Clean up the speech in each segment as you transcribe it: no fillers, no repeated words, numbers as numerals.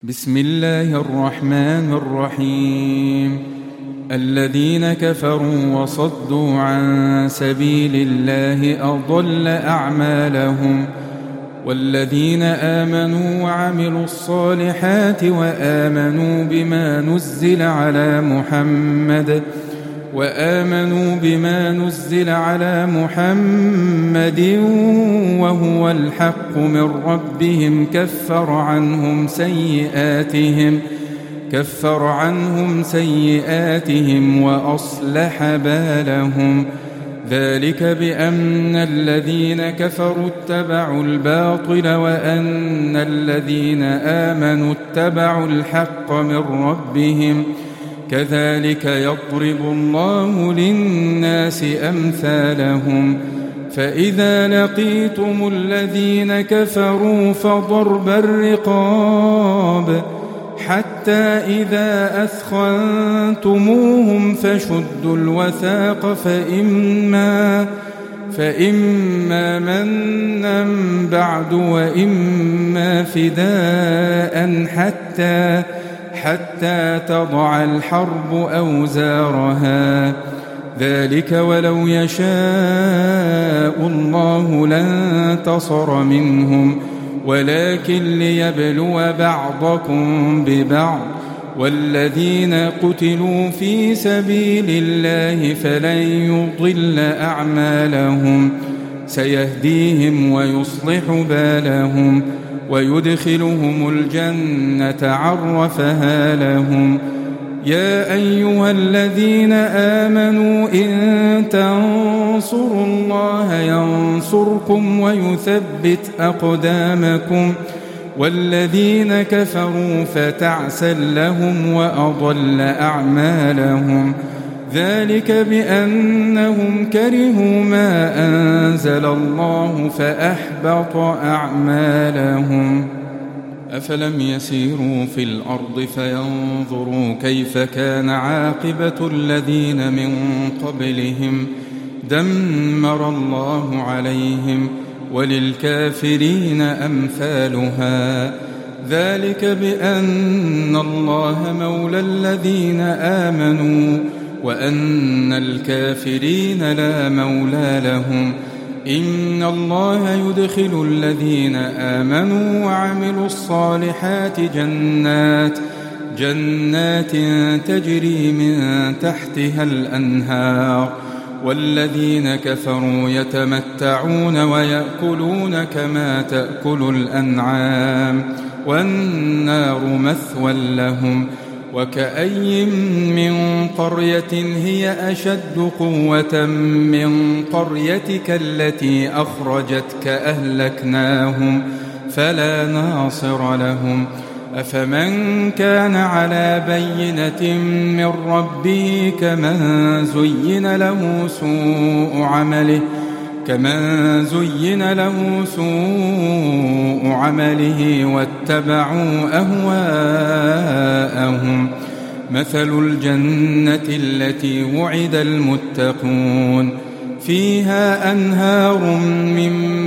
بسم الله الرحمن الرحيم. الذين كفروا وصدوا عن سبيل الله أضل أعمالهم، والذين آمنوا وعملوا الصالحات وآمنوا بما نزل على محمد وهو الحق من ربهم كفر عنهم سيئاتهم وأصلح بالهم. ذلك بأن الذين كفروا اتبعوا الباطل وأن الذين آمنوا اتبعوا الحق من ربهم. كذلك يضرب الله للناس أمثالهم. فإذا لقيتم الذين كفروا فضرب الرقاب حتى إذا أثخنتموهم فشدوا الوثاق فإما منا بعد وإما فداء حتى تضع الحرب أوزارها. ذلك ولو يشاء الله لانتصر منهم، ولكن ليبلو بعضكم ببعض. والذين قتلوا في سبيل الله فلن يضل أعمالهم، سيهديهم ويصلح بالهم ويدخلهم الجنة عرفها لهم. يا أيها الذين آمنوا إن تنصروا الله ينصركم ويثبت أقدامكم. والذين كفروا فتعسا لهم وأضل أعمالهم. ذلك بأنهم كرهوا ما أنزل الله فأحبط أعمالهم. أفلم يسيروا في الأرض فينظروا كيف كان عاقبة الذين من قبلهم دمر الله عليهم وللكافرين أمثالها. ذلك بأن الله مولى الذين آمنوا وأن الكافرين لا مولى لهم. إن الله يدخل الذين آمنوا وعملوا الصالحات جنات تجري من تحتها الأنهار. والذين كفروا يتمتعون ويأكلون كما تأكل الأنعام والنار مثوى لهم. وكأي من قرية هي أشد قوة من قريتك التي أخرجتك أهلكناهم فلا ناصر لهم. أفمن كان على بينة من ربه كمن زين له سوء عمله واتبعوا أهواءهم. مثل الجنة التي وعد المتقون فيها أنهار من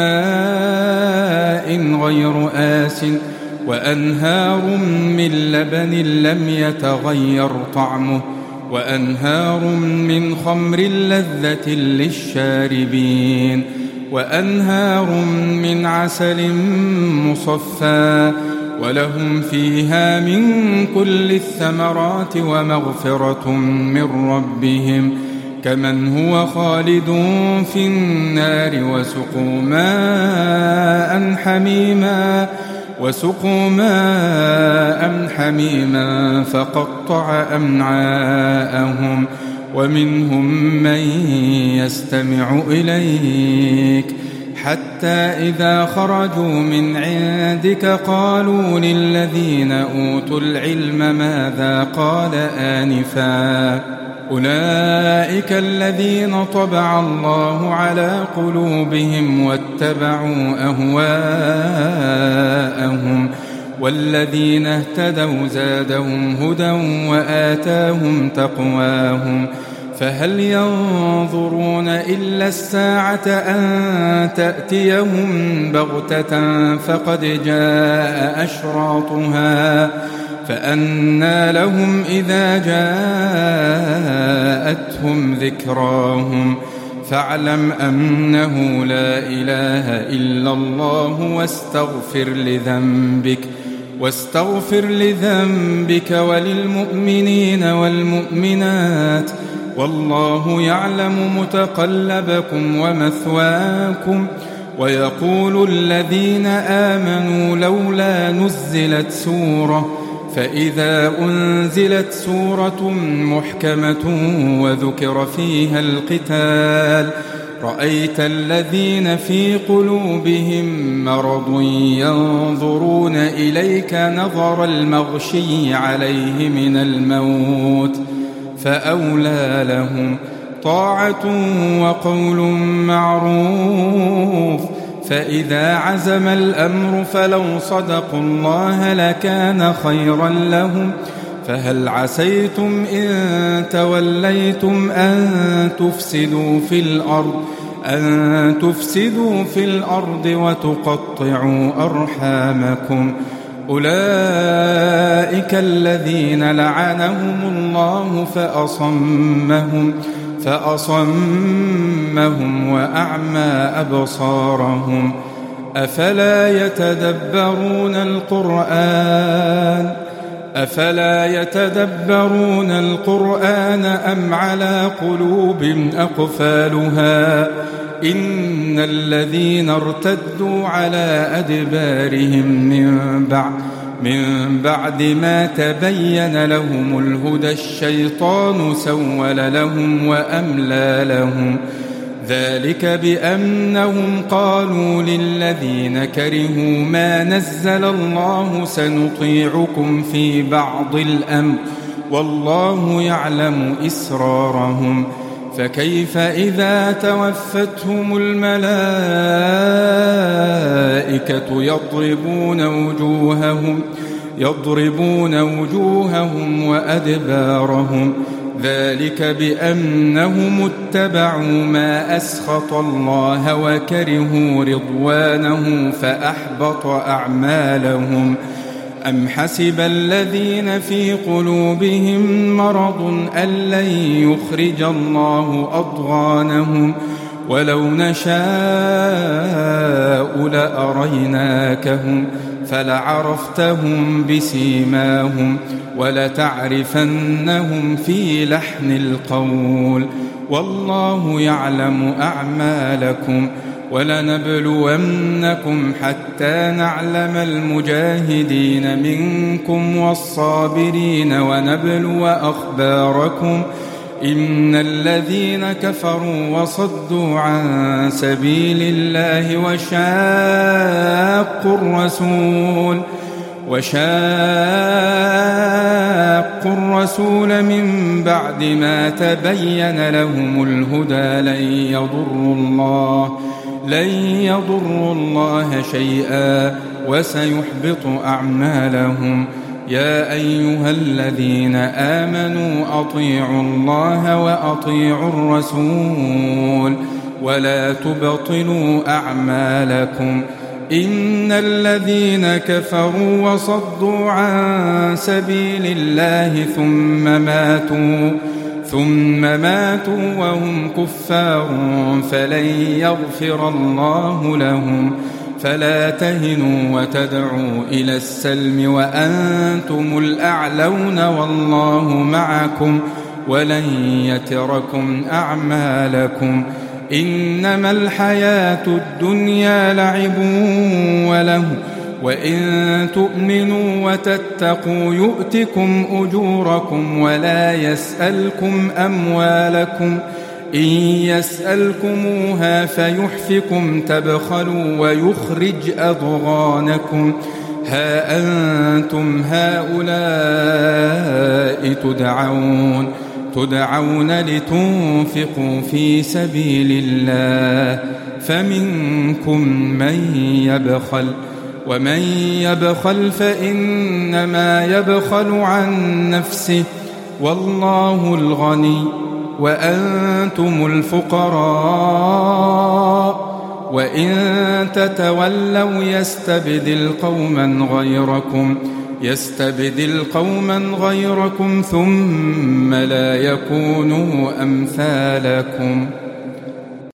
ماء غير آسٍ وأنهار من لبن لم يتغير طعمه وأنهار من خمر لذة للشاربين وأنهار من عسل مصفى ولهم فيها من كل الثمرات ومغفرة من ربهم كمن هو خالد في النار وسقوا ماء حميما فقطع أمعاءهم. ومنهم من يستمع إليك حتى إذا خرجوا من عندك قالوا للذين أوتوا العلم ماذا قال آنفا. أولئك الذين طبع الله على قلوبهم واتبعوا أهواءهم. والذين اهتدوا زادهم هدى وآتاهم تقواهم. فهل ينظرون إلا الساعة أن تأتيهم بغتة فقد جاء أشراطها فأنى لهم إذا جاءتهم ذكراهم فاعلم أنه لا إله إلا الله واستغفر لذنبك وللمؤمنين والمؤمنات والله يعلم متقلبكم ومثواكم. ويقول الذين آمنوا لولا نزلت سورة فإذا أنزلت سورة محكمة وذكر فيها القتال رأيت الذين في قلوبهم مرض ينظرون إليك نظر المغشي عليه من الموت فأولى لهم طاعة وقول معروف. فإذا عزم الأمر فلو صدقوا الله لكان خيرا لهم. فهل عسيتم إن توليتم أن تفسدوا في الأرض وتقطعوا أرحامكم أولئك الذين لعنهم الله فأصمهم وأعمى أبصارهم أفلا يتدبرون القرآن أم على قلوب أقفالها إن الذين ارتدوا على أدبارهم من بعد ما تبين لهم الهدى الشيطان سول لهم وأملى لهم ذلك بأنهم قالوا للذين كرهوا ما نزل الله سنطيعكم في بعض الأمر والله يعلم إسرارهم فكيف إذا توفتهم الملائكة يضربون وجوههم وأدبارهم ذلك بأنهم اتبعوا ما أسخط الله وكرهوا رضوانه فأحبط أعمالهم. أم حسب الذين في قلوبهم مرض أن لن يخرج الله أضغانهم ولو نشاء لأريناكهم فلعرفتهم بسيماهم ولتعرفنهم في لحن القول والله يعلم أعمالكم. ولنبلونكم حتى نعلم المجاهدين منكم والصابرين ونبلو أخباركم إن الذين كفروا وصدوا عن سبيل الله وشاقوا الرسول من بعد ما تبين لهم الهدى لن يضروا الله شيئا وسيحبط أعمالهم. يا أيها الذين آمنوا أطيعوا الله وأطيعوا الرسول ولا تبطلوا أعمالكم إن الذين كفروا وصدوا عن سبيل الله ثم ماتوا وهم كفار فلن يغفر الله لهم. فلا تهنوا وتدعوا إلى السلم وأنتم الأعلون والله معكم ولن يتركم أعمالكم. إنما الحياة الدنيا لعب وله وإن تؤمنوا وتتقوا يؤتكم أجوركم ولا يسألكم أموالكم إن يسألكموها فيحفكم تبخلوا ويخرج أضغانكم. ها أنتم هؤلاء تدعون لتنفقوا في سبيل الله فمنكم من يبخل ومن يبخل فإنما يبخل عن نفسه والله الغني وأنتم الفقراء وإن تتولوا يستبدل قوما غيركم ثم لا يكونوا أمثالكم.